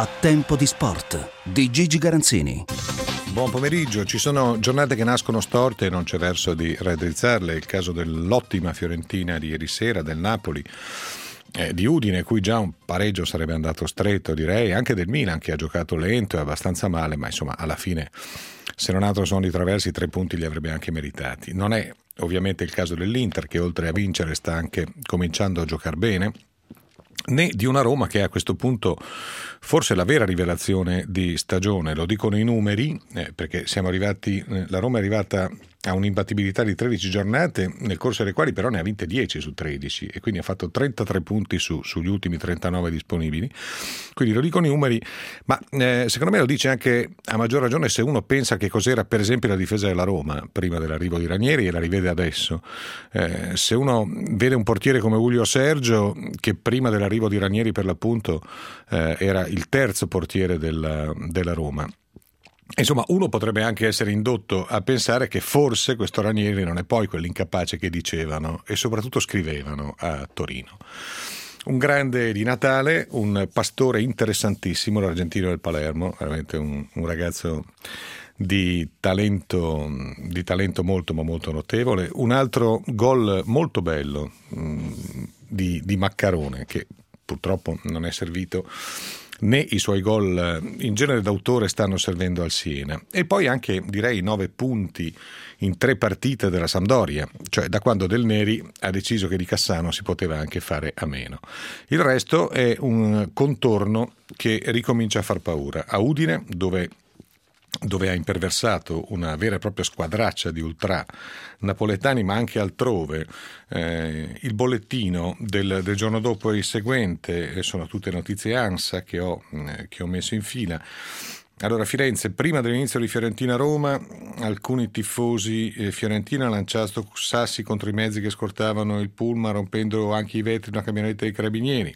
A Tempo di Sport di Gigi Garanzini. Buon pomeriggio. Ci sono giornate che nascono storte e non c'è verso di raddrizzarle. Il caso dell'ottima Fiorentina di ieri sera, del Napoli, di Udine, cui già un pareggio sarebbe andato stretto, direi, anche del Milan che ha giocato lento e abbastanza male, ma insomma alla fine, se non altro sono di traversi, 3 punti li avrebbe anche meritati. Non è ovviamente il caso dell'Inter, che oltre a vincere sta anche cominciando a giocare bene, né di una Roma che a questo punto forse è la vera rivelazione di stagione. Lo dicono i numeri, perché la Roma è arrivata a un'imbattibilità di 13 giornate, nel corso delle quali però ne ha vinte 10 su 13 e quindi ha fatto 33 punti sugli ultimi 39 disponibili. Quindi lo dicono i numeri, ma secondo me lo dice anche a maggior ragione se uno pensa che cos'era per esempio la difesa della Roma prima dell'arrivo di Ranieri e la rivede adesso. Se uno vede un portiere come Julio Sergio, che prima dell'arrivo di Ranieri per l'appunto era il terzo portiere della Roma. Insomma, uno potrebbe anche essere indotto a pensare che forse questo Ranieri non è poi quell'incapace che dicevano e soprattutto scrivevano a Torino. Un grande di Natale, un pastore interessantissimo, l'argentino del Palermo, veramente un ragazzo di talento molto ma molto notevole. Un altro gol molto bello di Maccarone, che purtroppo non è servito, né i suoi gol in genere d'autore stanno servendo al Siena. E poi anche, direi, 9 punti in 3 partite della Sampdoria, cioè da quando Del Neri ha deciso che di Cassano si poteva anche fare a meno. Il resto è un contorno che ricomincia a far paura. A Udine, dove ha imperversato una vera e propria squadraccia di ultra napoletani, ma anche altrove. Il bollettino del giorno dopo e il seguente sono tutte notizie ANSA che ho messo in fila. Allora, Firenze, prima dell'inizio di Fiorentina-Roma, alcuni tifosi Fiorentina hanno lanciato sassi contro i mezzi che scortavano il pullman, rompendo anche i vetri di una camionetta dei carabinieri.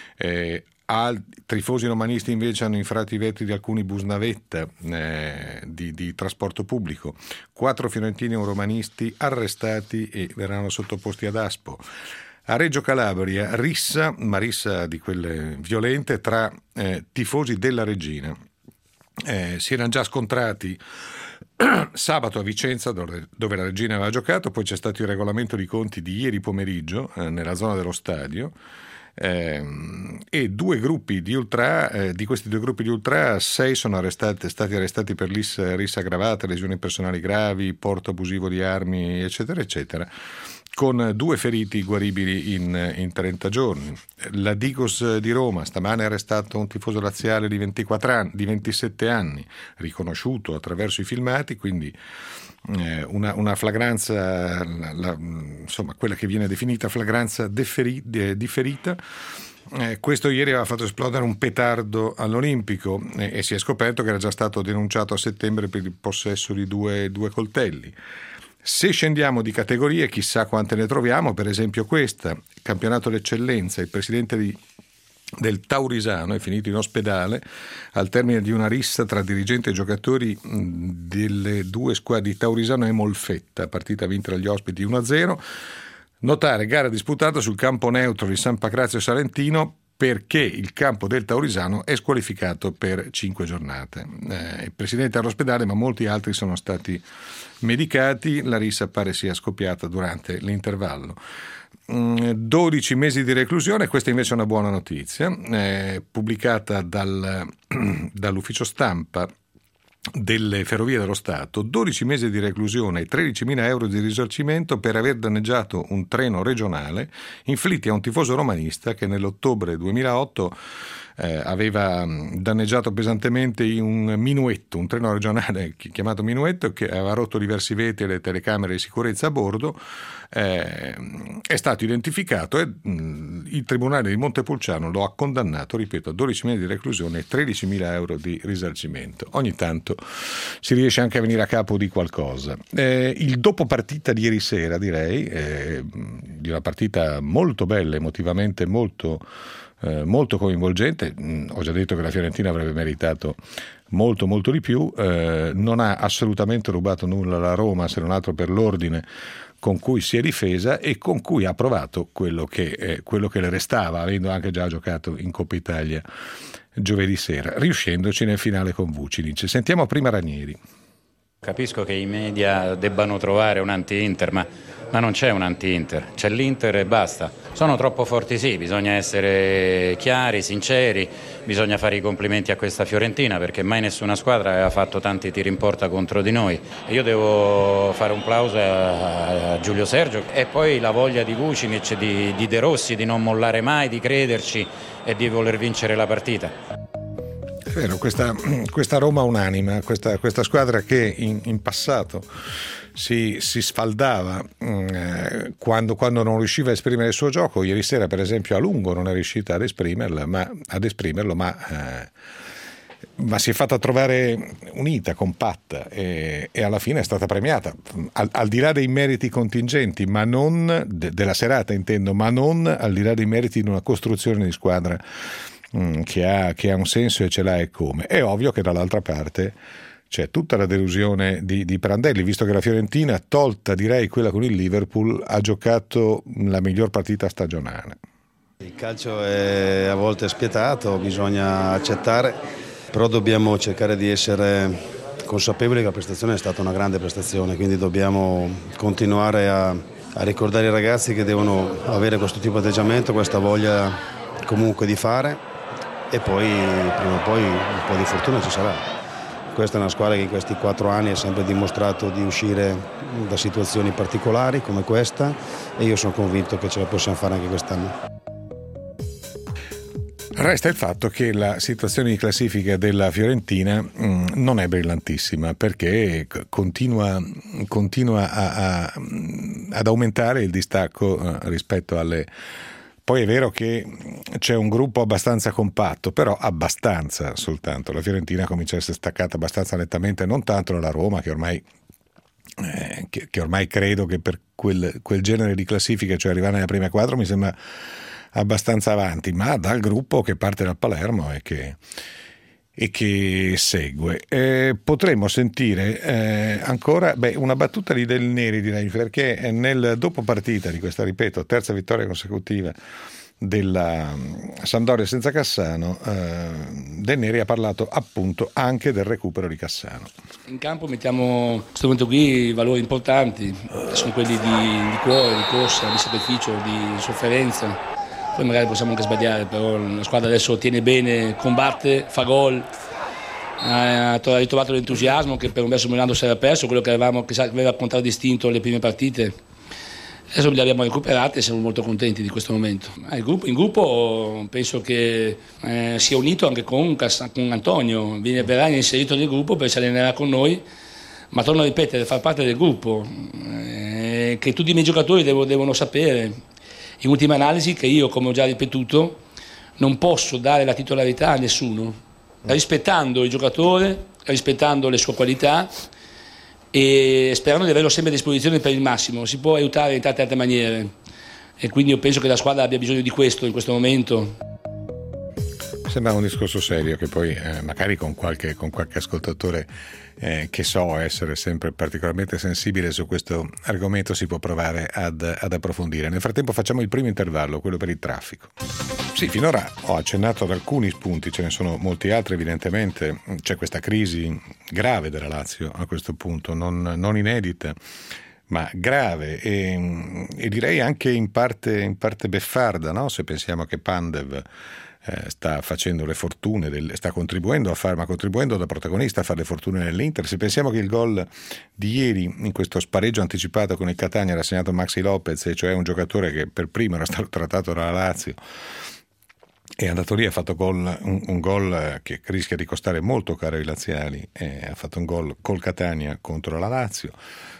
Tifosi romanisti invece hanno infranto i vetri di alcuni bus navetta di trasporto pubblico. 4 fiorentini e un romanisti arrestati e verranno sottoposti ad ASPO. A Reggio Calabria, rissa di quelle violente tra tifosi della Reggina. Si erano già scontrati sabato a Vicenza, dove la Reggina aveva giocato, poi c'è stato il regolamento di conti di ieri pomeriggio nella zona dello stadio. E 2 gruppi di ultra, di questi 2 gruppi di ultra, 6 sono stati arrestati per rissa aggravata, lesioni personali gravi, porto abusivo di armi, eccetera eccetera, con 2 feriti guaribili in 30 giorni. La Digos di Roma stamane ha arrestato un tifoso laziale di 27 anni, riconosciuto attraverso i filmati, quindi una flagranza, insomma quella che viene definita flagranza differita. Questo ieri aveva fatto esplodere un petardo all'Olimpico e si è scoperto che era già stato denunciato a settembre per il possesso di due coltelli. Se scendiamo di categorie, chissà quante ne troviamo, per esempio questa, campionato d'eccellenza, il presidente del Taurisano è finito in ospedale al termine di una rissa tra dirigente e giocatori delle 2 squadre di Taurisano e Molfetta, partita vinta dagli ospiti 1-0. Notare gara disputata sul campo neutro di San Pacrazio Salentino, perché il campo del Taurisano è squalificato per 5 giornate. Il presidente è all'ospedale, ma molti altri sono stati medicati. La rissa pare sia scoppiata durante l'intervallo. 12 mesi di reclusione, questa invece è una buona notizia, pubblicata dall'ufficio stampa delle Ferrovie dello Stato. 12 mesi di reclusione e 13.000 euro di risarcimento per aver danneggiato un treno regionale inflitti a un tifoso romanista che nell'ottobre 2008 aveva danneggiato pesantemente un minuetto, un treno regionale chiamato Minuetto, che aveva rotto diversi vetri e le telecamere di sicurezza a bordo. È stato identificato e il Tribunale di Montepulciano lo ha condannato, ripeto, a 12 mesi di reclusione e 13.000 euro di risarcimento. Ogni tanto si riesce anche a venire a capo di qualcosa. Il dopo partita di ieri sera, direi, di una partita molto bella, emotivamente molto molto coinvolgente. Ho già detto che la Fiorentina avrebbe meritato molto molto di più, non ha assolutamente rubato nulla alla Roma, se non altro per l'ordine con cui si è difesa e con cui ha provato quello che le restava, avendo anche già giocato in Coppa Italia giovedì sera, riuscendoci nel finale con Vucinic. Sentiamo prima Ranieri. Capisco che i media debbano trovare un anti-Inter, ma non c'è un anti-Inter, c'è l'Inter e basta. Sono troppo forti, sì, bisogna essere chiari, sinceri, bisogna fare i complimenti a questa Fiorentina perché mai nessuna squadra aveva fatto tanti tiri in porta contro di noi. E io devo fare un plauso a Giulio Sergio e poi la voglia di Vucinic, di De Rossi, di non mollare mai, di crederci e di voler vincere la partita. È vero, questa Roma unanima, questa squadra che in passato si sfaldava quando non riusciva a esprimere il suo gioco. Ieri sera, per esempio, a lungo non è riuscita ad esprimerlo, ma si è fatta trovare unita, compatta e alla fine è stata premiata, al di là dei meriti contingenti, ma non della serata intendo, ma non al di là dei meriti di una costruzione di squadra che ha un senso e ce l'ha e come. È ovvio che dall'altra parte c'è tutta la delusione di Prandelli, visto che la Fiorentina, tolta direi quella con il Liverpool, ha giocato la miglior partita stagionale. Il calcio è a volte spietato, bisogna accettare, però dobbiamo cercare di essere consapevoli che la prestazione è stata una grande prestazione, quindi dobbiamo continuare a ricordare ai ragazzi che devono avere questo tipo di atteggiamento, questa voglia comunque di fare, e poi prima o poi un po' di fortuna ci sarà. Questa è una squadra che in questi 4 anni ha sempre dimostrato di uscire da situazioni particolari come questa e io sono convinto che ce la possiamo fare anche quest'anno. Resta il fatto che la situazione di classifica della Fiorentina non è brillantissima perché continua ad aumentare il distacco rispetto alle. Poi è vero che c'è un gruppo abbastanza compatto, però abbastanza soltanto. La Fiorentina comincia a essere staccata abbastanza nettamente, non tanto dalla Roma, che ormai credo che per quel genere di classifiche, cioè arrivare nella prima quadra, mi sembra abbastanza avanti, ma dal gruppo che parte dal Palermo e che segue. Potremmo sentire ancora una battuta di Del Neri, direi, perché nel dopo partita di questa, ripeto, terza vittoria consecutiva della Sampdoria senza Cassano, Del Neri ha parlato appunto anche del recupero di Cassano. In campo mettiamo in questo momento qui valori importanti, sono quelli di cuore, di corsa, di sacrificio, di sofferenza. Poi magari possiamo anche sbagliare, però la squadra adesso tiene bene, combatte, fa gol, ha ritrovato l'entusiasmo che per un verso Milano si era perso, quello che aveva contraddistinto le prime partite. Adesso li abbiamo recuperati e siamo molto contenti di questo momento. In gruppo penso che sia unito anche con Antonio, verrà inserito nel gruppo perché si allenerà con noi, ma torno a ripetere, far parte del gruppo, che tutti i miei giocatori devono sapere. In ultima analisi che io, come ho già ripetuto, non posso dare la titolarità a nessuno, rispettando il giocatore, rispettando le sue qualità e sperando di averlo sempre a disposizione per il massimo. Si può aiutare in tante altre maniere e quindi io penso che la squadra abbia bisogno di questo in questo momento. Sembra un discorso serio che poi magari con qualche ascoltatore che so essere sempre particolarmente sensibile su questo argomento si può provare ad approfondire. Nel frattempo facciamo il primo intervallo, quello per il traffico. Sì, finora ho accennato ad alcuni spunti, ce ne sono molti altri evidentemente. C'è questa crisi grave della Lazio a questo punto, non inedita, ma grave e direi anche in parte beffarda, no? Se pensiamo che Pandev sta facendo le fortune, sta contribuendo da protagonista a fare le fortune nell'Inter. Se pensiamo che il gol di ieri in questo spareggio anticipato con il Catania era segnato Maxi Lopez, e cioè un giocatore che per primo era stato trattato dalla Lazio, è andato lì, ha fatto un gol che rischia di costare molto caro ai laziali, ha fatto un gol col Catania contro la Lazio.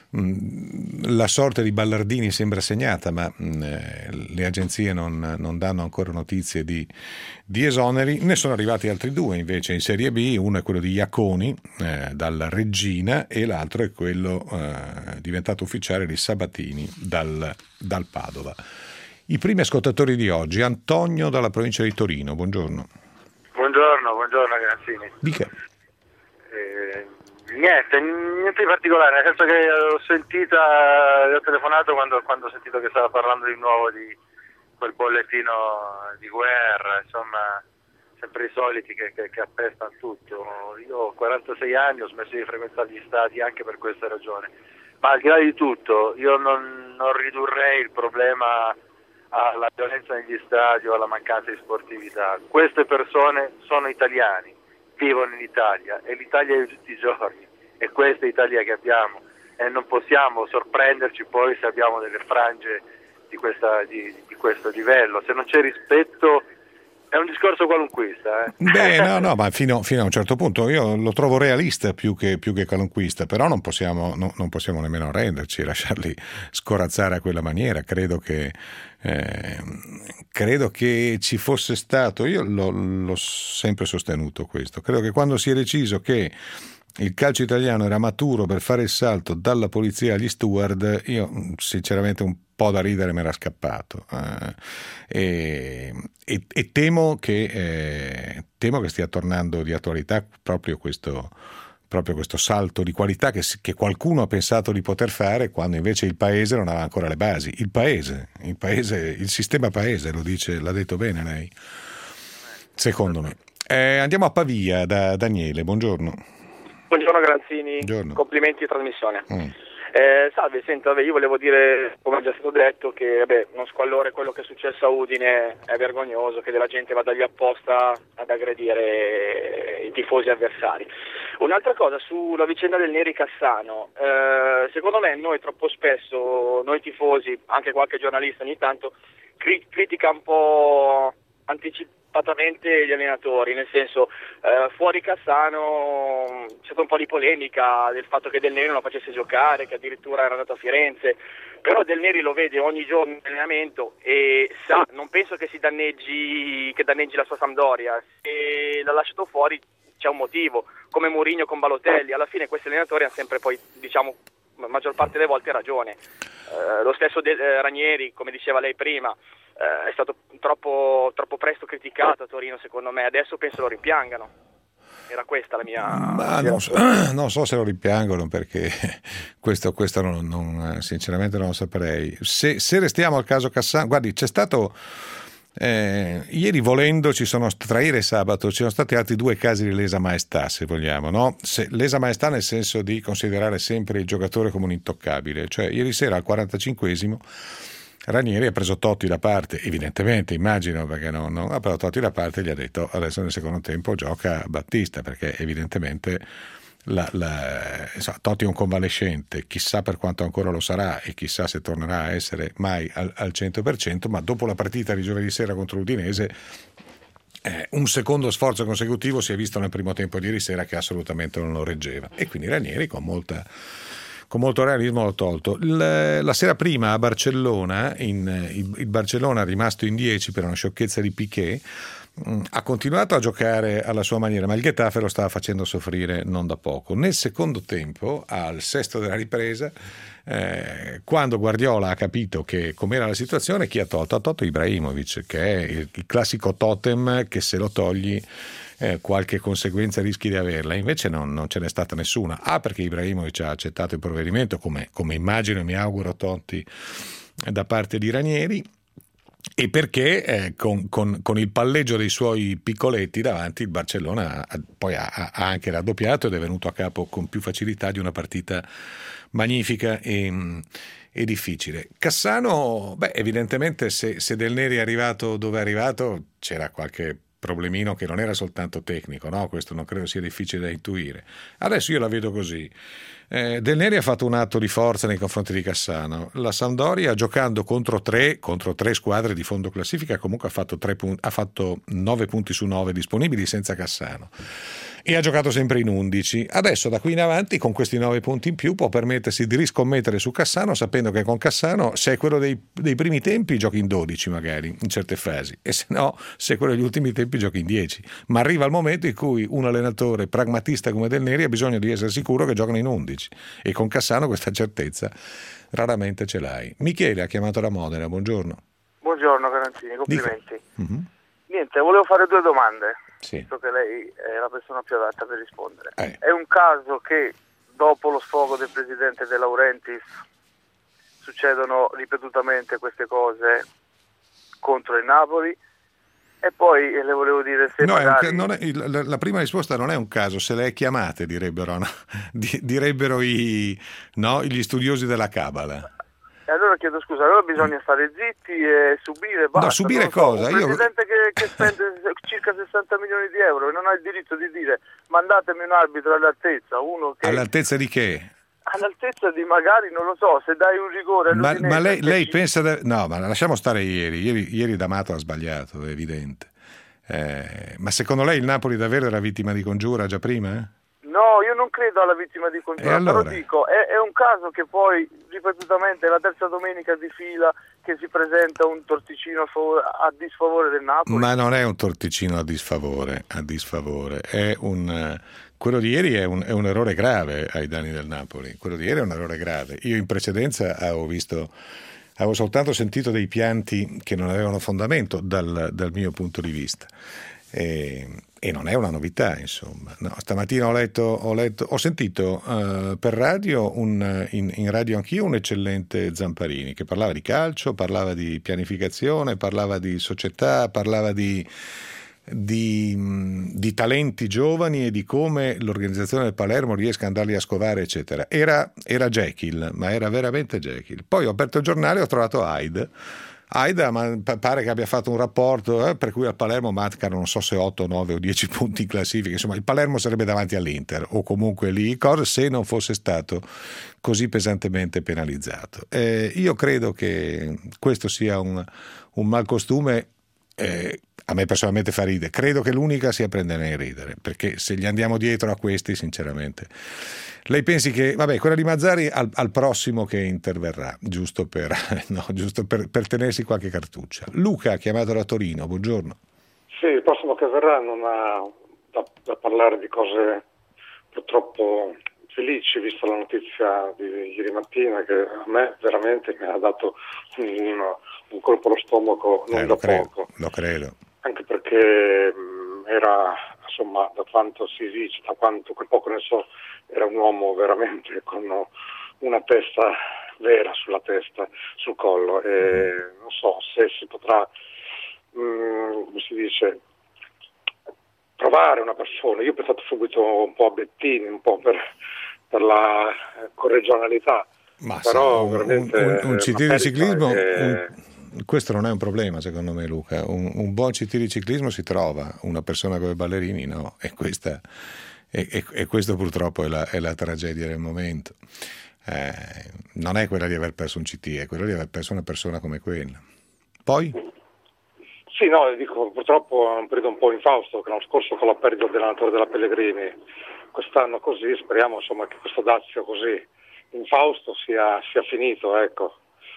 La sorte di Ballardini sembra segnata, ma le agenzie non danno ancora notizie di esoneri. Ne sono arrivati altri 2 invece in Serie B, uno è quello di Iaconi dal Reggina e l'altro è quello diventato ufficiale di Sabatini dal Padova. I primi ascoltatori di oggi, Antonio dalla provincia di Torino, buongiorno. Buongiorno Granzini. Dica. Niente di particolare, nel senso che l'ho sentita, le ho telefonato quando ho sentito che stava parlando di nuovo di quel bollettino di guerra, insomma, sempre i soliti che appestano tutto. Io ho 46 anni, ho smesso di frequentare gli stadi anche per questa ragione, ma al di là di tutto io non ridurrei il problema alla violenza negli stadi o alla mancanza di sportività. Queste persone sono italiani, vivono in Italia, e l'Italia è di tutti i giorni, e questa è l'Italia che abbiamo, e non possiamo sorprenderci poi se abbiamo delle frange di questo livello. Se non c'è rispetto è un discorso qualunquista. Beh, no, ma fino a un certo punto io lo trovo realista più che qualunquista, però non possiamo nemmeno arrenderci e lasciarli scorazzare a quella maniera. Credo che ci fosse stato, io l'ho sempre sostenuto questo, credo che quando si è deciso che il calcio italiano era maturo per fare il salto dalla polizia agli steward, io sinceramente un po' da ridere mi era scappato, e temo che stia tornando di attualità proprio questo salto di qualità che qualcuno ha pensato di poter fare quando invece il paese non aveva ancora le basi. Il sistema paese, l'ha detto bene lei, secondo me. Andiamo a Pavia da Daniele, buongiorno. Buongiorno Granzini, Buongiorno. Complimenti di trasmissione. Salve, senta, io volevo dire, come è già stato detto, che non squallore quello che è successo a Udine, è vergognoso che della gente vada lì apposta ad aggredire i tifosi avversari. Un'altra cosa sulla vicenda del Neri Cassano, secondo me noi troppo spesso, noi tifosi, anche qualche giornalista ogni tanto, critica un po' anticipatamente gli allenatori, nel senso, fuori Cassano c'è stata un po' di polemica del fatto che Del Neri non lo facesse giocare, che addirittura era andato a Firenze, però Del Neri lo vede ogni giorno in allenamento e sa, non penso che danneggi la sua Sampdoria. Se l'ha lasciato fuori c'è un motivo, come Mourinho con Balotelli. Alla fine questi allenatori hanno sempre poi, diciamo, la maggior parte delle volte ragione. Lo stesso Ranieri, come diceva lei prima, è stato troppo presto criticato a Torino, secondo me. Adesso penso lo rimpiangano. Era questa la mia... Ma non so se lo rimpiangono, perché questo sinceramente non lo saprei. Se restiamo al caso Cassano, guardi, c'è stato... ieri volendo tra ieri e sabato ci sono stati altri 2 casi di lesa maestà, se vogliamo, no? Lesa maestà nel senso di considerare sempre il giocatore come un intoccabile. Cioè ieri sera al 45esimo Ranieri ha preso Totti da parte, evidentemente, immagino, perché non ha preso Totti da parte e gli ha detto adesso nel secondo tempo gioca Battista, perché evidentemente Totti è un convalescente, chissà per quanto ancora lo sarà e chissà se tornerà a essere mai al 100%, ma dopo la partita di giovedì sera contro l'Udinese un secondo sforzo consecutivo si è visto nel primo tempo di ieri sera che assolutamente non lo reggeva, e quindi Ranieri con molto realismo l'ho tolto. La sera prima a Barcellona, il Barcellona, rimasto in 10 per una sciocchezza di Piqué, ha continuato a giocare alla sua maniera, ma il Getafe lo stava facendo soffrire non da poco. Nel secondo tempo, al sesto della ripresa, quando Guardiola ha capito che com'era la situazione, chi ha tolto? Ha tolto Ibrahimovic, che è il classico totem che se lo togli qualche conseguenza rischi di averla. Invece non ce n'è stata nessuna. Perché Ibrahimovic ha accettato il provvedimento, come immagino e mi auguro Totti da parte di Ranieri, e perché con il palleggio dei suoi piccoletti davanti il Barcellona poi ha anche raddoppiato ed è venuto a capo con più facilità di una partita magnifica e difficile. Cassano, evidentemente se Del Neri è arrivato dove è arrivato c'era qualche problemino che non era soltanto tecnico, no? Questo non credo sia difficile da intuire. Adesso io la vedo così. Del Neri ha fatto un atto di forza nei confronti di Cassano. La Sampdoria, giocando contro tre squadre di fondo classifica, comunque ha fatto 9 punti su 9 disponibili senza Cassano e ha giocato sempre in 11. Adesso da qui in avanti, con questi 9 punti in più, può permettersi di riscommettere su Cassano, sapendo che con Cassano, se è quello dei primi tempi, giochi in 12 magari in certe fasi, e se no, se è quello degli ultimi tempi, giochi in 10. Ma arriva il momento in cui un allenatore pragmatista come Del Neri ha bisogno di essere sicuro che giocano in 11, e con Cassano questa certezza raramente ce l'hai. Michele ha chiamato da Modena, buongiorno. Buongiorno Garanzini, complimenti. Mm-hmm. Niente, volevo fare 2 domande, Sì. visto che lei è la persona più adatta per rispondere. Eh. È un caso che dopo lo sfogo del presidente De Laurentiis succedono ripetutamente queste cose contro il Napoli? E poi le volevo dire se No, magari... la prima risposta non è un caso, se le è chiamate, direbbero, no? Direbbero gli studiosi della Cabala. E allora chiedo scusa, allora bisogna stare zitti e subire, basta. No, subire non so, cosa? Un presidente che spende circa 60 milioni di euro e non ha il diritto di dire mandatemi un arbitro all'altezza, uno che... All'altezza di che? All'altezza di magari, non lo so, se dai un rigore... Ma lei pensa... No, ma lasciamo stare ieri D'Amato ha sbagliato, è evidente. Ma secondo lei il Napoli davvero era vittima di congiura già prima? No, io non credo alla vittima di congiura, allora? però dico, è un caso che poi ripetutamente è la terza domenica di fila che si presenta un torticino a disfavore del Napoli. Ma non è un torticino a disfavore, è quello di ieri è un errore grave ai danni del Napoli, quello di ieri è un errore grave. Io in precedenza avevo soltanto sentito dei pianti che non avevano fondamento dal mio punto di vista. E non è una novità, insomma. No, stamattina ho sentito per radio in radio anch'io un eccellente Zamparini che parlava di calcio, parlava di pianificazione, parlava di società, parlava di talenti giovani e di come l'organizzazione del Palermo riesca ad andarli a scovare, eccetera. Era Jekyll, ma era veramente Jekyll. Poi ho aperto il giornale e ho trovato Hyde, ma pare che abbia fatto un rapporto per cui al Palermo mancano non so se 8, 9 o 10 punti in classifica, insomma il Palermo sarebbe davanti all'Inter o comunque lì cosa se non fosse stato così pesantemente penalizzato. Io credo che questo sia un malcostume. A me personalmente fa ridere, credo che l'unica sia prenderne a ridere, perché se gli andiamo dietro a questi sinceramente lei pensi che quella di Mazzari al prossimo che interverrà giusto per tenersi qualche cartuccia. Luca, chiamato da Torino, buongiorno. Sì, il prossimo che verrà non ha da parlare di cose purtroppo felici, vista la notizia di ieri mattina che a me veramente mi ha dato un colpo allo stomaco non da poco. Lo credo. Anche perché era, insomma, da quanto si dice, da quanto quel poco ne so, era un uomo veramente con una testa vera sul collo, e non so se si potrà, come si dice, provare una persona. Io ho pensato subito un po' a Bettini, un po' per la corregionalità, ma però un CT di ciclismo questo non è un problema secondo me, Luca. Un buon CT di ciclismo si trova, una persona come Ballerini no, e questo purtroppo è la tragedia del momento. Non è quella di aver perso un CT, è quella di aver perso una persona come quella. Poi? Sì, no, dico, purtroppo è un periodo un po' infausto, che l'anno scorso con la perdita dell'allenatore della Pellegrini, quest'anno così, speriamo insomma che questo dazio così infausto sia finito, ecco.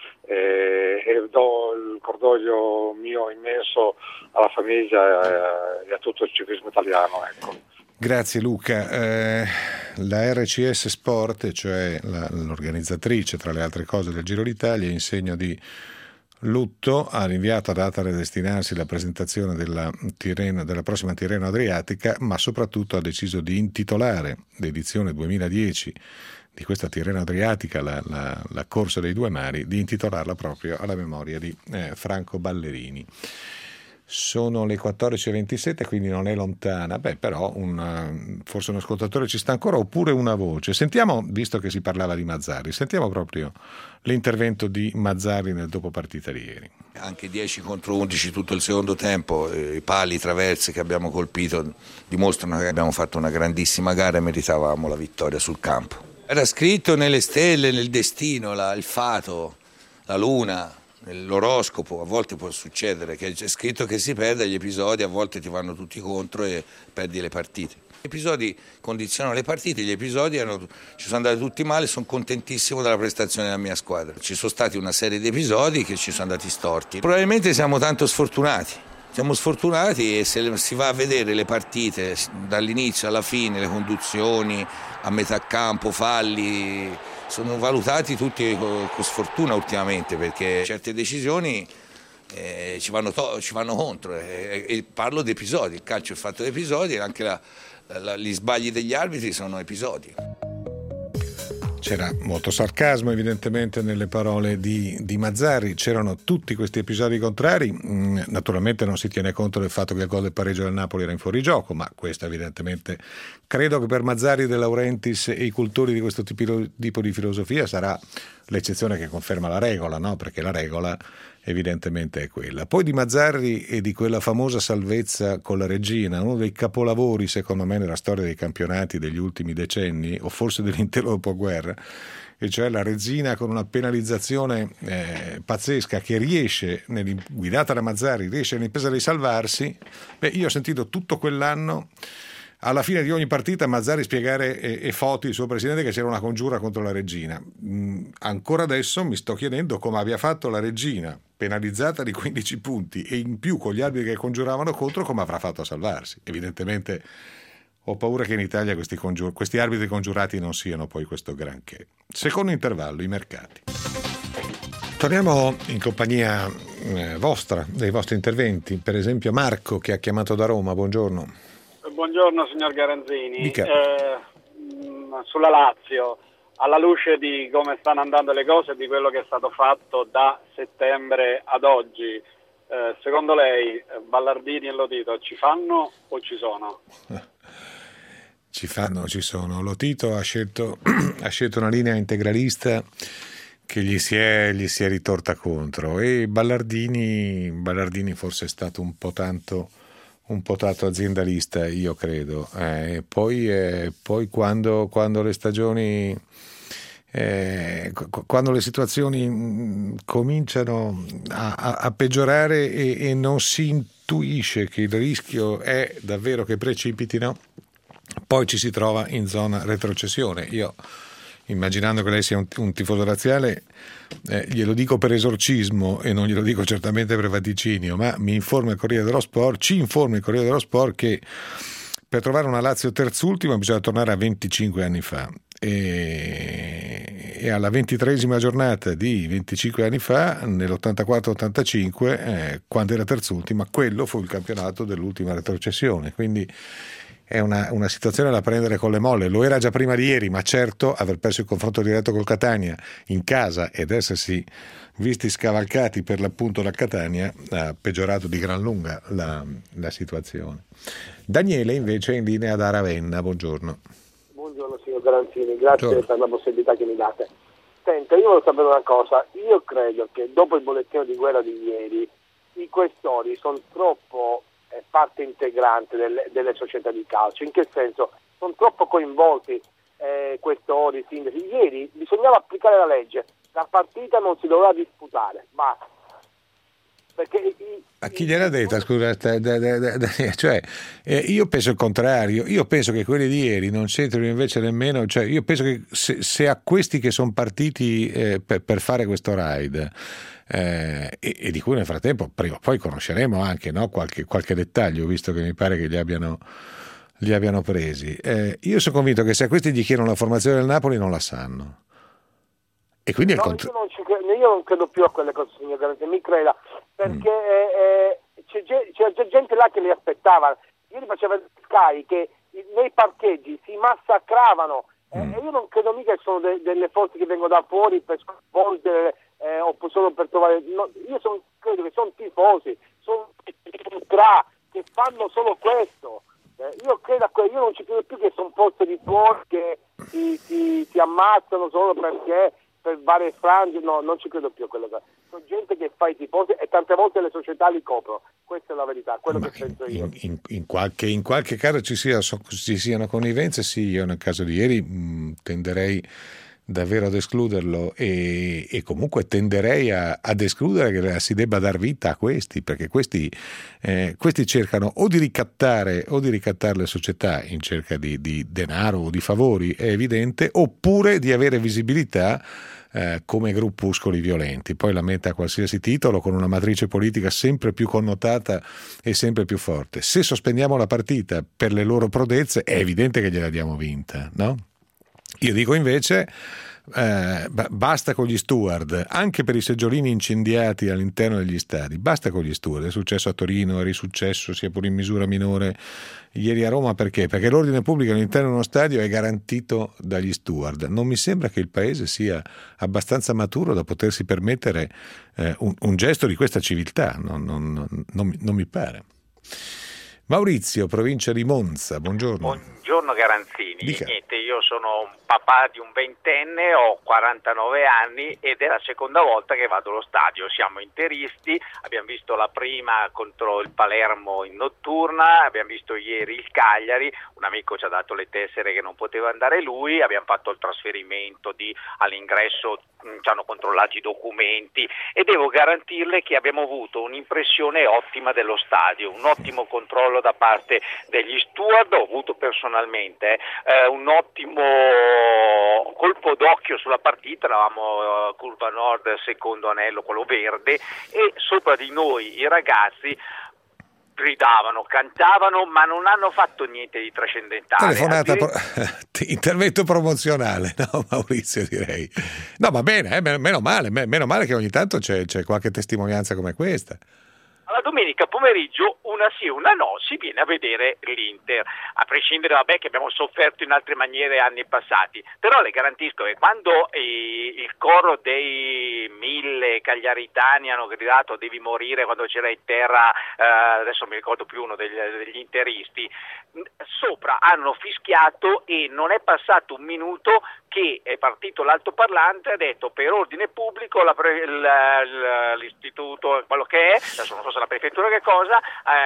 E do il cordoglio mio immenso alla famiglia e a tutto il ciclismo italiano, ecco. Grazie Luca. La RCS Sport, cioè l'organizzatrice tra le altre cose del Giro d'Italia, in segno di lutto ha rinviato a data da destinarsi la presentazione della prossima Tirreno Adriatica, ma soprattutto ha deciso di intitolare l'edizione 2010 di questa Tirreno Adriatica, la corsa dei due mari, di intitolarla proprio alla memoria di Franco Ballerini. Sono le 14:27, quindi non è lontana, però forse un ascoltatore ci sta ancora, oppure una voce. Sentiamo, visto che si parlava di Mazzarri, sentiamo proprio l'intervento di Mazzarri nel dopo partita di ieri. Anche 10 contro 11 tutto il secondo tempo, i pali, i traversi che abbiamo colpito dimostrano che abbiamo fatto una grandissima gara e meritavamo la vittoria sul campo. Era scritto nelle stelle, nel destino, il fato, la luna, nell'oroscopo. A volte può succedere che c'è scritto che si perda gli episodi, a volte ti vanno tutti contro e perdi le partite. Gli episodi condizionano le partite, gli episodi ci sono andati tutti male, sono contentissimo della prestazione della mia squadra. Ci sono stati una serie di episodi che ci sono andati storti. Probabilmente siamo tanto sfortunati. Siamo sfortunati e se si va a vedere le partite dall'inizio alla fine, le conduzioni a metà campo, falli, sono valutati tutti con sfortuna ultimamente, perché certe decisioni ci vanno contro, e parlo di episodi, il calcio è fatto di episodi, e anche gli sbagli degli arbitri sono episodi. C'era molto sarcasmo evidentemente nelle parole di Mazzarri, c'erano tutti questi episodi contrari, naturalmente non si tiene conto del fatto che il gol del pareggio del Napoli era in fuorigioco, ma questo evidentemente credo che per Mazzarri, De Laurentiis e i cultori di questo tipo di filosofia sarà l'eccezione che conferma la regola, no? Perché la regola evidentemente è quella. Poi di Mazzarri e di quella famosa salvezza con la Regina, uno dei capolavori secondo me nella storia dei campionati degli ultimi decenni, o forse dell'intero dopoguerra, e cioè la Regina con una penalizzazione pazzesca che riesce, guidata da Mazzarri, riesce nell'impresa di salvarsi. Io ho sentito tutto quell'anno, alla fine di ogni partita, Mazzarri spiegare e Foti, il suo presidente, che c'era una congiura contro la Regina. Ancora adesso mi sto chiedendo come abbia fatto la Regina, penalizzata di 15 punti, e in più con gli arbitri che congiuravano contro, come avrà fatto a salvarsi. Evidentemente ho paura che in Italia questi arbitri congiurati non siano poi questo granché. Secondo intervallo, i mercati. Torniamo in compagnia vostra, dei vostri interventi. Per esempio Marco, che ha chiamato da Roma. Buongiorno. Buongiorno signor Garanzini. Sulla Lazio, alla luce di come stanno andando le cose e di quello che è stato fatto da settembre ad oggi, secondo lei Ballardini e Lotito ci fanno o ci sono? Ci sono. Lotito ha scelto una linea integralista che gli si è ritorta contro, e Ballardini forse è stato un po' tanto aziendalista, io credo. Poi quando le stagioni, quando le situazioni cominciano a peggiorare e non si intuisce che il rischio è davvero che precipitino, poi ci si trova in zona retrocessione. Io, immaginando che lei sia un tifoso laziale, glielo dico per esorcismo e non glielo dico certamente per vaticinio, ma ci informa il Corriere dello Sport che per trovare una Lazio terzultima bisogna tornare a 25 anni fa, e alla 23esima giornata di 25 anni fa, nell'84-85, quando era terzultima, quello fu il campionato dell'ultima retrocessione. Quindi è una situazione da prendere con le molle. Lo era già prima di ieri, ma certo aver perso il confronto diretto col Catania in casa ed essersi visti scavalcati per l'appunto da Catania ha peggiorato di gran lunga la situazione. Daniele invece è in linea da Ravenna. Buongiorno. Buongiorno signor Garanzini, grazie per la possibilità che mi date. Senta, io voglio sapere una cosa. Io credo che dopo il bollettino di guerra di ieri i questori sono troppo parte integrante delle società di calcio. In che senso? Sono troppo coinvolti questori, sindaci. Ieri bisognava applicare la legge, la partita non si dovrà disputare, basta. Perché a chi gliel'ha detta, scusa? Cioè, io penso il contrario. Io penso che quelli di ieri non c'entrino invece nemmeno. Cioè, io penso che se a questi che sono partiti per fare questo raid, e di cui nel frattempo prima o poi conosceremo anche, no, qualche dettaglio, visto che mi pare che li abbiano presi. Io sono convinto che se a questi gli chiedono la formazione del Napoli non la sanno. E quindi io non credo più a quelle cose, signor Garanzini, mi creda, perché c'è già gente là che li aspettava. Ieri faceva Sky che nei parcheggi si massacravano, e io non credo mica che sono delle forze che vengono da fuori per sconfiggere o solo per trovare. No, io credo che sono tifosi, sono che fanno solo questo. Io credo io non ci credo più che sono forze di fuori che si ammazzano solo perché per varie frange. No, non ci credo più a quello. Sono gente che fa i tifosi e tante volte le società li coprono. Questa è la verità, quello che penso io. In qualche caso ci siano connivenze, sì. Io nel caso di ieri tenderei davvero ad escluderlo, e comunque tenderei ad escludere che si debba dar vita a questi, perché questi cercano o di ricattare le società in cerca di denaro o di favori, è evidente, oppure di avere visibilità come gruppuscoli violenti. Poi la mette a qualsiasi titolo, con una matrice politica sempre più connotata e sempre più forte. Se sospendiamo la partita per le loro prodezze, è evidente che gliela diamo vinta, no? Io dico invece, basta con gli steward, anche per i seggiolini incendiati all'interno degli stadi, basta con gli steward. È successo a Torino, è risuccesso sia pure in misura minore ieri a Roma. Perché? Perché l'ordine pubblico all'interno di uno stadio è garantito dagli steward. Non mi sembra che il paese sia abbastanza maturo da potersi permettere un gesto di questa civiltà, non mi pare. Maurizio, provincia di Monza, buongiorno. Buongiorno Garanzini. Dica. Niente, io sono un papà di un ventenne, ho 49 anni ed è la seconda volta che vado allo stadio. Siamo interisti, abbiamo visto la prima contro il Palermo in notturna, abbiamo visto ieri il Cagliari, un amico ci ha dato le tessere che non poteva andare lui, abbiamo fatto il trasferimento all'ingresso, ci hanno controllato i documenti e devo garantirle che abbiamo avuto un'impressione ottima dello stadio, un ottimo controllo da parte degli steward, ho avuto personalmente un ottimo colpo d'occhio sulla partita, eravamo curva nord, secondo anello, quello verde, e sopra di noi i ragazzi gridavano, cantavano, ma non hanno fatto niente di trascendentale. Intervento promozionale, no Maurizio, direi. No, va bene, meno male che ogni tanto c'è qualche testimonianza come questa. La domenica pomeriggio, una sì, una no, si viene a vedere l'Inter, a prescindere che abbiamo sofferto in altre maniere anni passati, però le garantisco che quando il coro dei 1000 cagliaritani hanno gridato devi morire quando c'era in terra, adesso non mi ricordo più uno degli interisti, sopra hanno fischiato e non è passato un minuto che è partito l'altoparlante, ha detto per ordine pubblico l'istituto, quello che è, adesso non so se la prefettura che cosa,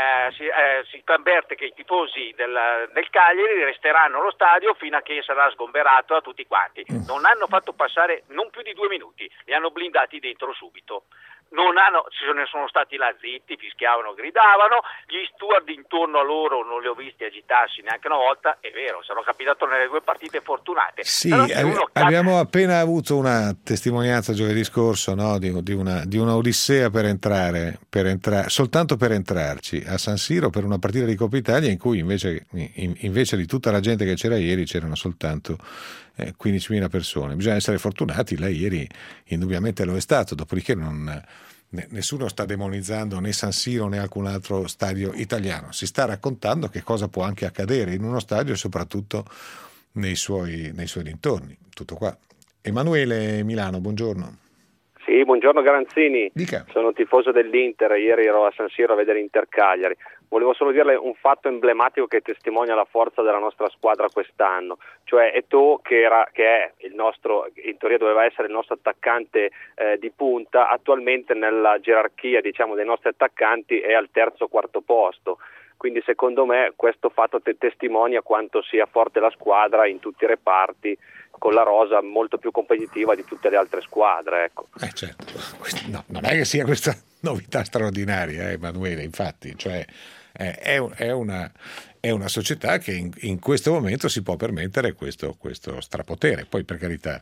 si avverte che i tifosi del Cagliari resteranno allo stadio fino a che sarà sgomberato a tutti quanti. Non hanno fatto passare non più di 2 minuti, li hanno blindati dentro subito. Se ne sono stati là zitti, fischiavano, gridavano, gli steward intorno a loro non li ho visti agitarsi neanche una volta, è vero, sono capitato nelle 2 partite fortunate. Sì, abbiamo appena avuto una testimonianza giovedì scorso, no, di una odissea per entrare, soltanto per entrarci a San Siro per una partita di Coppa Italia in cui invece di tutta la gente che c'era ieri c'erano soltanto 15.000 persone. Bisogna essere fortunati, lei ieri indubbiamente lo è stato, dopodiché nessuno sta demonizzando né San Siro né alcun altro stadio italiano, si sta raccontando che cosa può anche accadere in uno stadio e soprattutto nei suoi dintorni. Tutto qua. Emanuele, Milano, buongiorno. Sì, buongiorno Garanzini. Dica. Sono tifoso dell'Inter, ieri ero a San Siro a vedere Inter Cagliari. Volevo solo dirle un fatto emblematico che testimonia la forza della nostra squadra quest'anno, cioè Eto'o che è il nostro, in teoria doveva essere il nostro attaccante di punta, attualmente nella gerarchia dei nostri attaccanti è al 3° o 4° posto. Quindi secondo me questo fatto testimonia quanto sia forte la squadra in tutti i reparti, con la rosa molto più competitiva di tutte le altre squadre. Ecco. Certo. No, non è che sia questa novità straordinaria, Emanuele, infatti, cioè è una società che in questo momento si può permettere questo strapotere. Poi, per carità,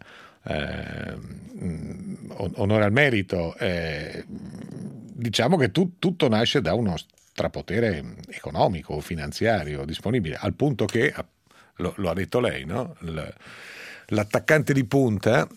onore al merito, diciamo che tutto nasce da uno strapotere economico o finanziario disponibile, al punto che, lo ha detto lei, no? L'attaccante di punta,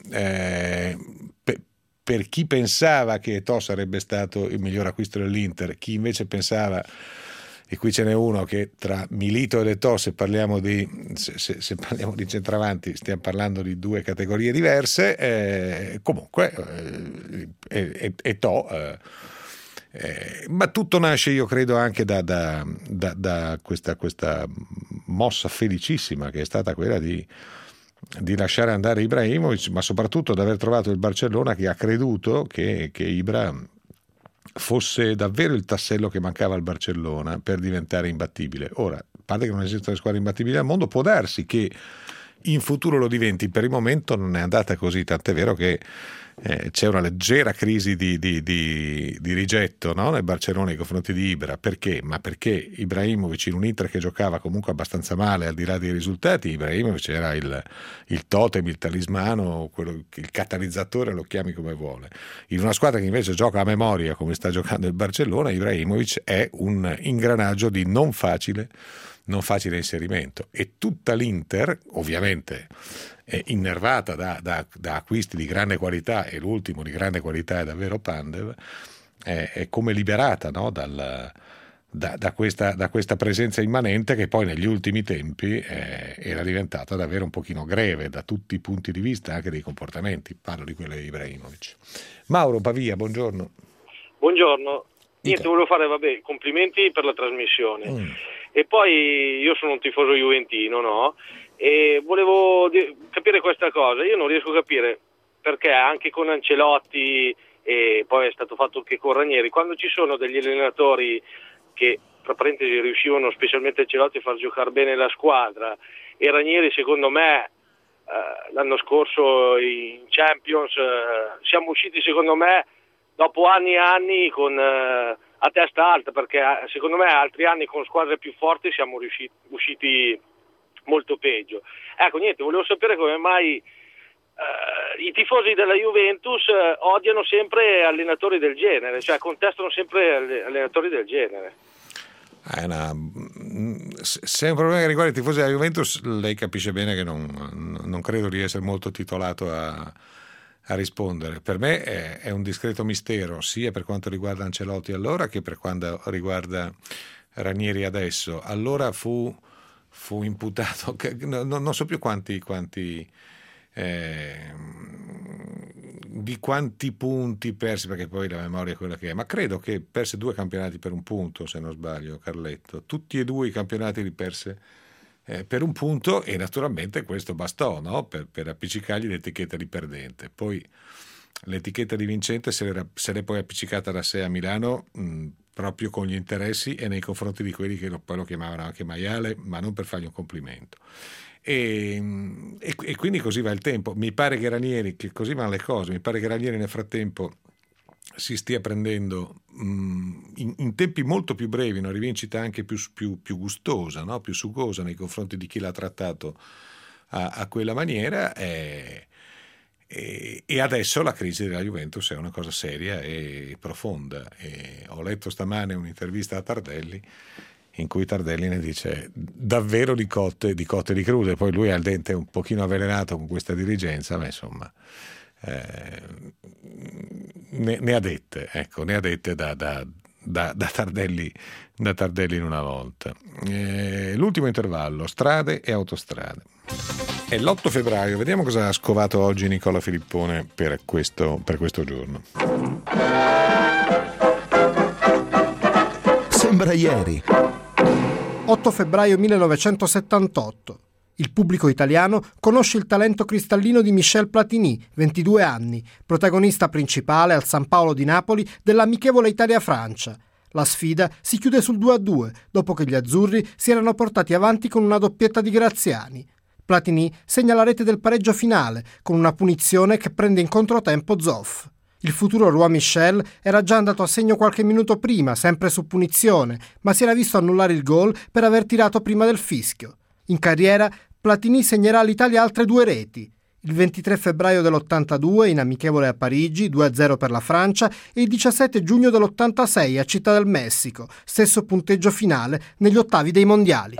per chi pensava che Eto'o sarebbe stato il miglior acquisto dell'Inter, chi invece pensava, e qui ce n'è uno che tra Milito ed Eto'o, se parliamo di centravanti, stiamo parlando di 2 categorie diverse, comunque Eto'o, ma tutto nasce, io credo, anche da questa mossa felicissima che è stata quella di lasciare andare Ibrahimovic, ma soprattutto di aver trovato il Barcellona che ha creduto che Ibra fosse davvero il tassello che mancava al Barcellona per diventare imbattibile. Ora, a parte che non esistono squadre imbattibili al mondo, può darsi che in futuro lo diventi. Per il momento non è andata così, tant'è vero che c'è una leggera crisi di rigetto, no? Nel Barcellona nei confronti di Ibra. Perché? Ma perché Ibrahimovic, in un Inter che giocava comunque abbastanza male al di là dei risultati, Ibrahimovic era il totem, il talismano, il catalizzatore, lo chiami come vuole. In una squadra che invece gioca a memoria come sta giocando il Barcellona, Ibrahimovic è un ingranaggio di non facile non facile inserimento, e tutta l'Inter ovviamente è innervata da acquisti di grande qualità, e l'ultimo di grande qualità è davvero Pandev, è come liberata, no? da questa presenza immanente che poi negli ultimi tempi era diventata davvero un pochino greve da tutti i punti di vista, anche dei comportamenti. Parlo di quello di Ibrahimovic. Mauro Pavia, buongiorno. Buongiorno. Niente, volevo fare complimenti per la trasmissione. E poi io sono un tifoso juventino, no? E volevo capire questa cosa. Io non riesco a capire perché anche con Ancelotti, e poi è stato fatto anche con Ranieri, quando ci sono degli allenatori che, tra parentesi, riuscivano, specialmente Ancelotti, a far giocare bene la squadra, e Ranieri, secondo me, l'anno scorso in Champions siamo usciti, secondo me, dopo anni e anni con a testa alta, perché secondo me altri anni con squadre più forti siamo usciti molto peggio. Ecco, niente, volevo sapere come mai i tifosi della Juventus odiano sempre allenatori del genere, cioè contestano sempre allenatori del genere. Se è un problema che riguarda i tifosi della Juventus, lei capisce bene che non credo di essere molto titolato a rispondere. Per me è un discreto mistero, sia per quanto riguarda Ancelotti allora che per quanto riguarda Ranieri adesso. Allora fu imputato, non so più di quanti punti persi, perché poi la memoria è quella che è, ma credo che perse 2 campionati per un punto, se non sbaglio, Carletto. Tutti e 2 i campionati li perse per un punto, e naturalmente questo bastò, no? per appiccicargli l'etichetta di perdente. Poi l'etichetta di vincente se l'è poi appiccicata da sé a Milano, proprio con gli interessi e nei confronti di quelli che poi lo chiamavano anche maiale, ma non per fargli un complimento. E quindi così va il tempo. Mi pare che Ranieri, che così vanno le cose, mi pare che Ranieri nel frattempo si stia prendendo in tempi molto più brevi una rivincita anche più gustosa, no? Più sugosa nei confronti di chi l'ha trattato a quella maniera, e adesso la crisi della Juventus è una cosa seria e profonda. E ho letto stamane un'intervista a Tardelli in cui Tardelli ne dice davvero di cotte e di crude. Poi lui ha il dente un pochino avvelenato con questa dirigenza, ma insomma ne ha dette da Tardelli in una volta. L'ultimo intervallo, strade e autostrade. È l'8 febbraio, vediamo cosa ha scovato oggi Nicola Filippone per questo giorno. Sembra ieri. 8 febbraio 1978. Il pubblico italiano conosce il talento cristallino di Michel Platini, 22 anni, protagonista principale al San Paolo di Napoli dell'amichevole Italia-Francia. La sfida si chiude sul 2-2, dopo che gli azzurri si erano portati avanti con una doppietta di Graziani. Platini segna la rete del pareggio finale, con una punizione che prende in controtempo Zoff. Il futuro Roi Michel era già andato a segno qualche minuto prima, sempre su punizione, ma si era visto annullare il gol per aver tirato prima del fischio. In carriera Platini segnerà all'Italia altre 2 reti. Il 23 febbraio dell'82 in amichevole a Parigi, 2-0 per la Francia, e il 17 giugno dell'86 a Città del Messico, stesso punteggio finale negli ottavi dei mondiali.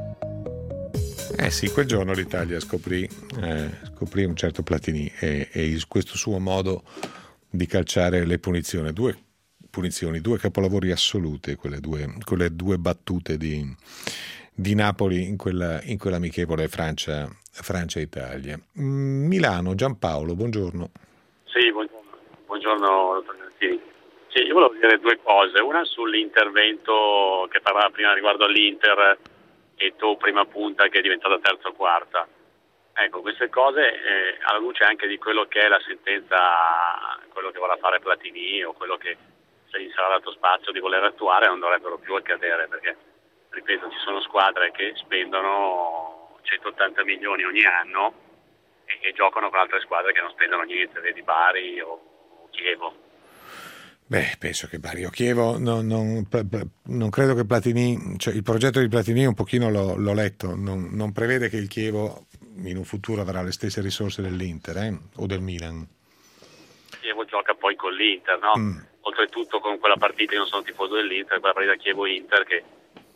Sì, quel giorno l'Italia scoprì un certo Platini e questo suo modo di calciare le punizioni, 2 capolavori assolute, quelle due battute di Napoli in quell'amichevole Francia-Italia. Milano, Giampaolo, buongiorno. Sì, buongiorno dottor Granzini. Sì, io volevo dire 2 cose, una sull'intervento che parlava prima riguardo all'Inter e tu prima punta che è diventata terza o quarta. Ecco, queste cose alla luce anche di quello che è la sentenza, quello che vorrà fare Platini o quello che se gli sarà dato spazio di voler attuare, non dovrebbero più accadere, perché ripeto, ci sono squadre che spendono 180 milioni ogni anno e giocano con altre squadre che non spendono niente, vedi Bari o Chievo. Penso che Bari o Chievo non credo che Platini, cioè il progetto di Platini un pochino l'ho letto, non prevede che il Chievo in un futuro avrà le stesse risorse dell'Inter o del Milan. Chievo gioca poi con l'Inter, no? Oltretutto con quella partita, io non sono tifoso dell'Inter, quella partita Chievo-Inter che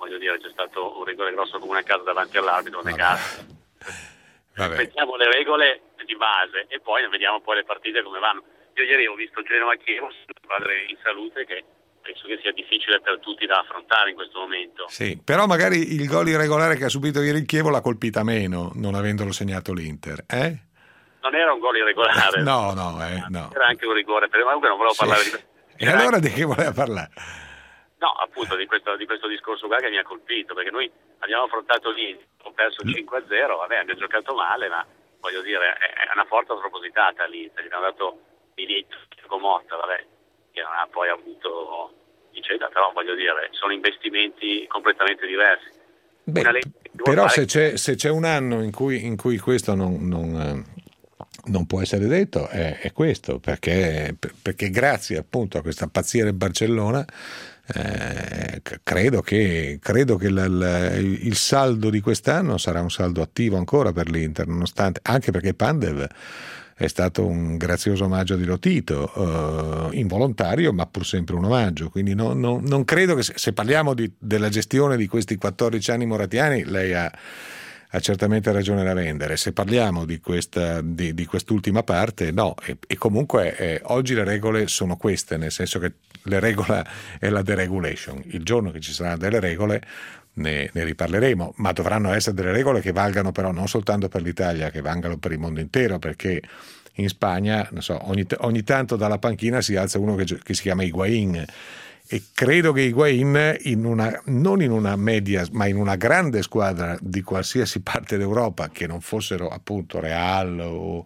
voglio dire, c'è stato un rigore grosso come una casa davanti all'arbitro, negato. Aspettiamo le regole di base e poi vediamo poi le partite come vanno. Io ieri ho visto Genoa-Chievo, squadre in salute, che penso che sia difficile per tutti da affrontare in questo momento. Sì, però magari il gol irregolare che ha subito ieri il Chievo l'ha colpita meno, non avendolo segnato l'Inter, Non era un gol irregolare. No. Era anche un rigore, però comunque non volevo parlare di questo. E allora di che voleva parlare? No, appunto di questo discorso qua che mi ha colpito, perché noi abbiamo affrontato l'Inter, ho perso 5-0, abbiamo giocato male, ma voglio dire, è una forza spropositata l'Inter, gli hanno dato Milito, Motta, che non ha poi avuto eccetera, però voglio dire, sono investimenti completamente diversi. Però se c'è un anno in cui questo non può essere detto è questo, perché grazie appunto a questa pazzia del Barcellona credo che il saldo di quest'anno sarà un saldo attivo ancora per l'Inter, nonostante, anche perché Pandev è stato un grazioso omaggio di Lotito, involontario ma pur sempre un omaggio, quindi non credo che se parliamo della gestione di questi 14 anni moratiani, lei ha certamente ragione da vendere. Se parliamo di quest'ultima parte, no, e comunque oggi le regole sono queste, nel senso che la regola è la deregulation. Il giorno che ci saranno delle regole ne riparleremo, ma dovranno essere delle regole che valgano però non soltanto per l'Italia, che valgano per il mondo intero, perché in Spagna, non so, ogni tanto dalla panchina si alza uno che si chiama Higuaín, e credo che Higuaín non in una media ma in una grande squadra di qualsiasi parte d'Europa, che non fossero appunto Real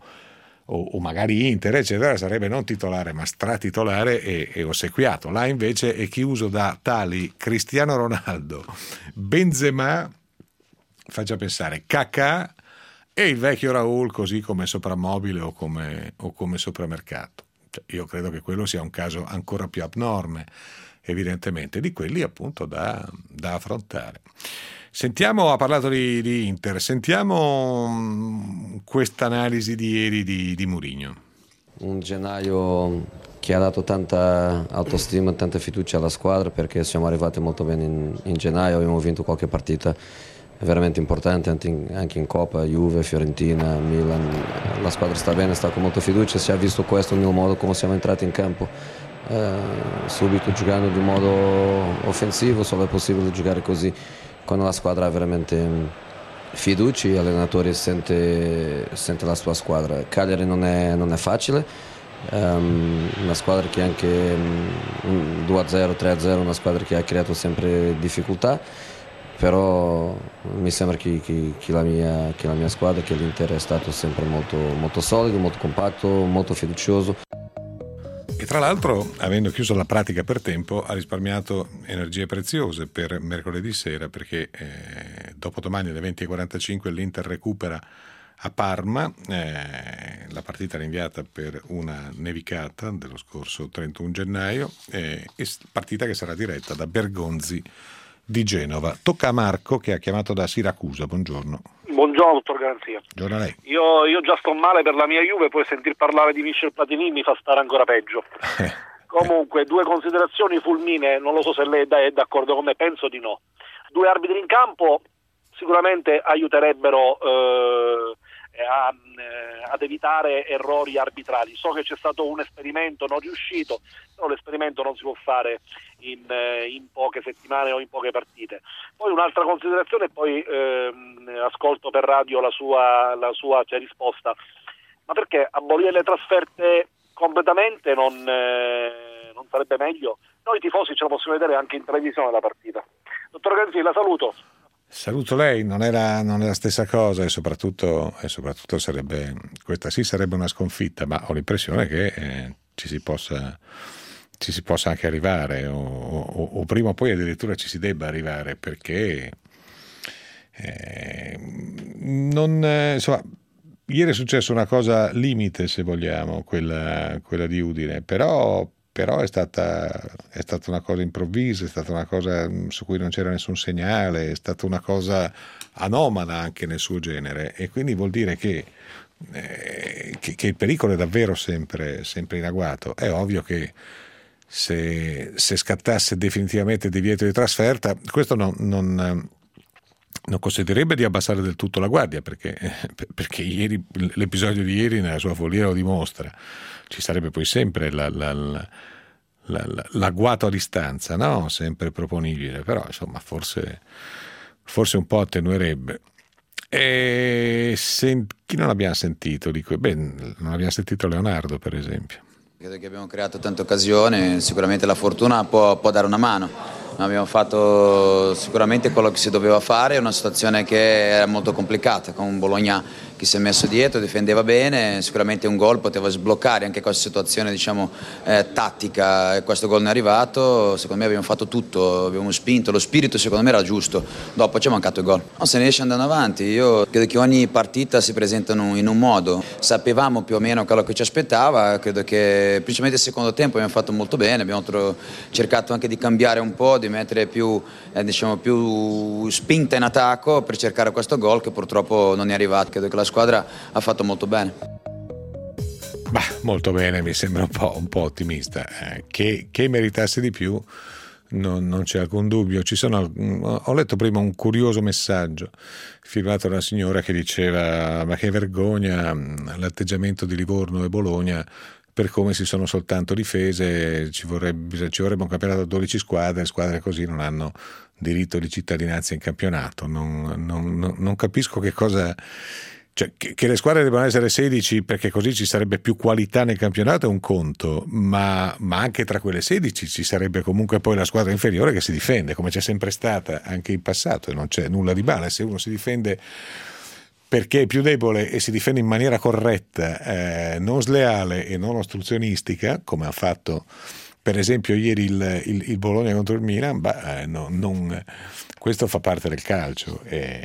o magari Inter eccetera, sarebbe non titolare ma stratitolare e ossequiato. Là invece è chiuso da tali Cristiano Ronaldo, Benzema, faccia pensare, Kakà e il vecchio Raul, così come soprammobile o come sopramercato. Cioè, io credo che quello sia un caso ancora più abnorme, evidentemente, di quelli appunto da affrontare. Sentiamo, ha parlato di Inter, sentiamo questa analisi di ieri di Mourinho. Un gennaio che ha dato tanta autostima, tanta fiducia alla squadra, perché siamo arrivati molto bene in gennaio, abbiamo vinto qualche partita veramente importante anche in Coppa, Juve, Fiorentina, Milan. La squadra sta bene, sta con molta fiducia, si è visto questo nel modo come siamo entrati in campo, subito giocando di un modo offensivo, solo è possibile giocare così quando la squadra ha veramente fiducia, l'allenatore sente la sua squadra. Cagliari non è facile, una squadra che anche 2-0, 3-0, una squadra che ha creato sempre difficoltà, però mi sembra che la mia squadra, che l'Inter, è stato sempre molto, molto solido, molto compatto, molto fiducioso. E tra l'altro, avendo chiuso la pratica per tempo, ha risparmiato energie preziose per mercoledì sera, perché dopodomani alle 20:45 l'Inter recupera a Parma, la partita rinviata per una nevicata dello scorso 31 gennaio, partita che sarà diretta da Bergonzi di Genova. Tocca a Marco, che ha chiamato da Siracusa. Buongiorno. Buongiorno, dottor Garanzia. Buongiorno a lei. Io già sto male per la mia Juve, poi sentir parlare di Michel Platini mi fa stare ancora peggio. Comunque, due considerazioni fulminee, non lo so se lei è d'accordo con me, penso di no. 2 arbitri in campo sicuramente aiuterebbero ad evitare errori arbitrali. So che c'è stato un esperimento non riuscito, però l'esperimento non si può fare in poche settimane o in poche partite. Poi un'altra considerazione, e poi ascolto per radio la sua risposta. Ma perché abolire le trasferte completamente non sarebbe meglio? Noi tifosi ce la possiamo vedere anche in televisione la partita. Dottor Garanzia, la saluto. Saluto lei, non è la stessa cosa, e soprattutto sarebbe, questa sì sarebbe una sconfitta, ma ho l'impressione che ci si possa anche arrivare, o prima o poi addirittura ci si debba arrivare, perché insomma, ieri è successa una cosa limite, se vogliamo, quella di Udine, però è stata una cosa improvvisa, è stata una cosa su cui non c'era nessun segnale, è stata una cosa anomala anche nel suo genere, e quindi vuol dire che il pericolo è davvero sempre in agguato. È ovvio che se scattasse definitivamente divieto di trasferta, questo non consentirebbe di abbassare del tutto la guardia, perché ieri, l'episodio di ieri nella sua follia lo dimostra. Ci sarebbe poi sempre l'agguato a distanza, no? Sempre proponibile, però insomma forse un po' attenuerebbe. E chi non abbiamo sentito? Non abbiamo sentito Leonardo, per esempio. Credo che abbiamo creato tante occasioni, sicuramente la fortuna può dare una mano. Abbiamo fatto sicuramente quello che si doveva fare, è una situazione che era molto complicata, con un Bologna che si è messo dietro, difendeva bene, sicuramente un gol poteva sbloccare anche questa situazione, diciamo, tattica, e questo gol non è arrivato. Secondo me abbiamo fatto tutto, abbiamo spinto, lo spirito secondo me era giusto, dopo ci è mancato il gol. Non se ne riesce andando avanti, io credo che ogni partita si presentano in un modo, sapevamo più o meno quello che ci aspettava, credo che principalmente il secondo tempo abbiamo fatto molto bene, abbiamo cercato anche di cambiare un po', di mettere più spinta in attacco per cercare questo gol che purtroppo non è arrivato. Credo che la squadra ha fatto molto bene. Molto bene, mi sembra un po' ottimista. Che meritasse di più non c'è alcun dubbio. Ho letto prima un curioso messaggio firmato da una signora che diceva: ma che vergogna l'atteggiamento di Livorno e Bologna, per come si sono soltanto difese, ci vorrebbe un campionato a 12 squadre così non hanno diritto di cittadinanza in campionato. Non capisco che cosa... Cioè, che le squadre debbano essere 16 perché così ci sarebbe più qualità nel campionato è un conto, ma anche tra quelle 16 ci sarebbe comunque poi la squadra inferiore che si difende, come c'è sempre stata anche in passato, e non c'è nulla di male se uno si difende perché è più debole e si difende in maniera corretta, non sleale e non ostruzionistica, come ha fatto per esempio ieri il Bologna contro il Milan. Questo fa parte del calcio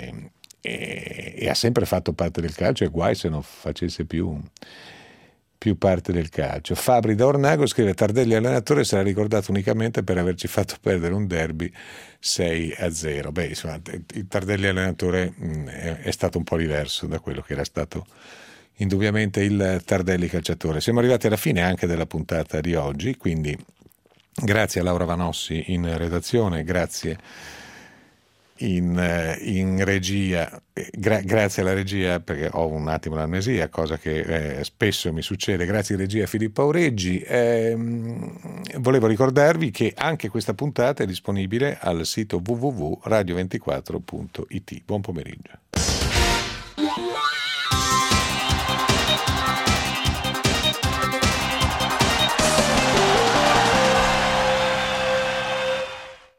e ha sempre fatto parte del calcio, e guai se non facesse più parte del calcio. Fabri da Ornago scrive: Tardelli allenatore sarà ricordato unicamente per averci fatto perdere un derby 6-0. Beh, insomma, il Tardelli allenatore è stato un po' diverso da quello che era stato indubbiamente il Tardelli calciatore. Siamo arrivati alla fine anche della puntata di oggi, quindi grazie a Laura Vanossi in redazione, grazie in regia, grazie alla regia, perché ho un attimo l'amnesia, cosa che spesso mi succede. Grazie regia Filippo Aureggi. Volevo ricordarvi che anche questa puntata è disponibile al sito www.radio24.it. Buon pomeriggio.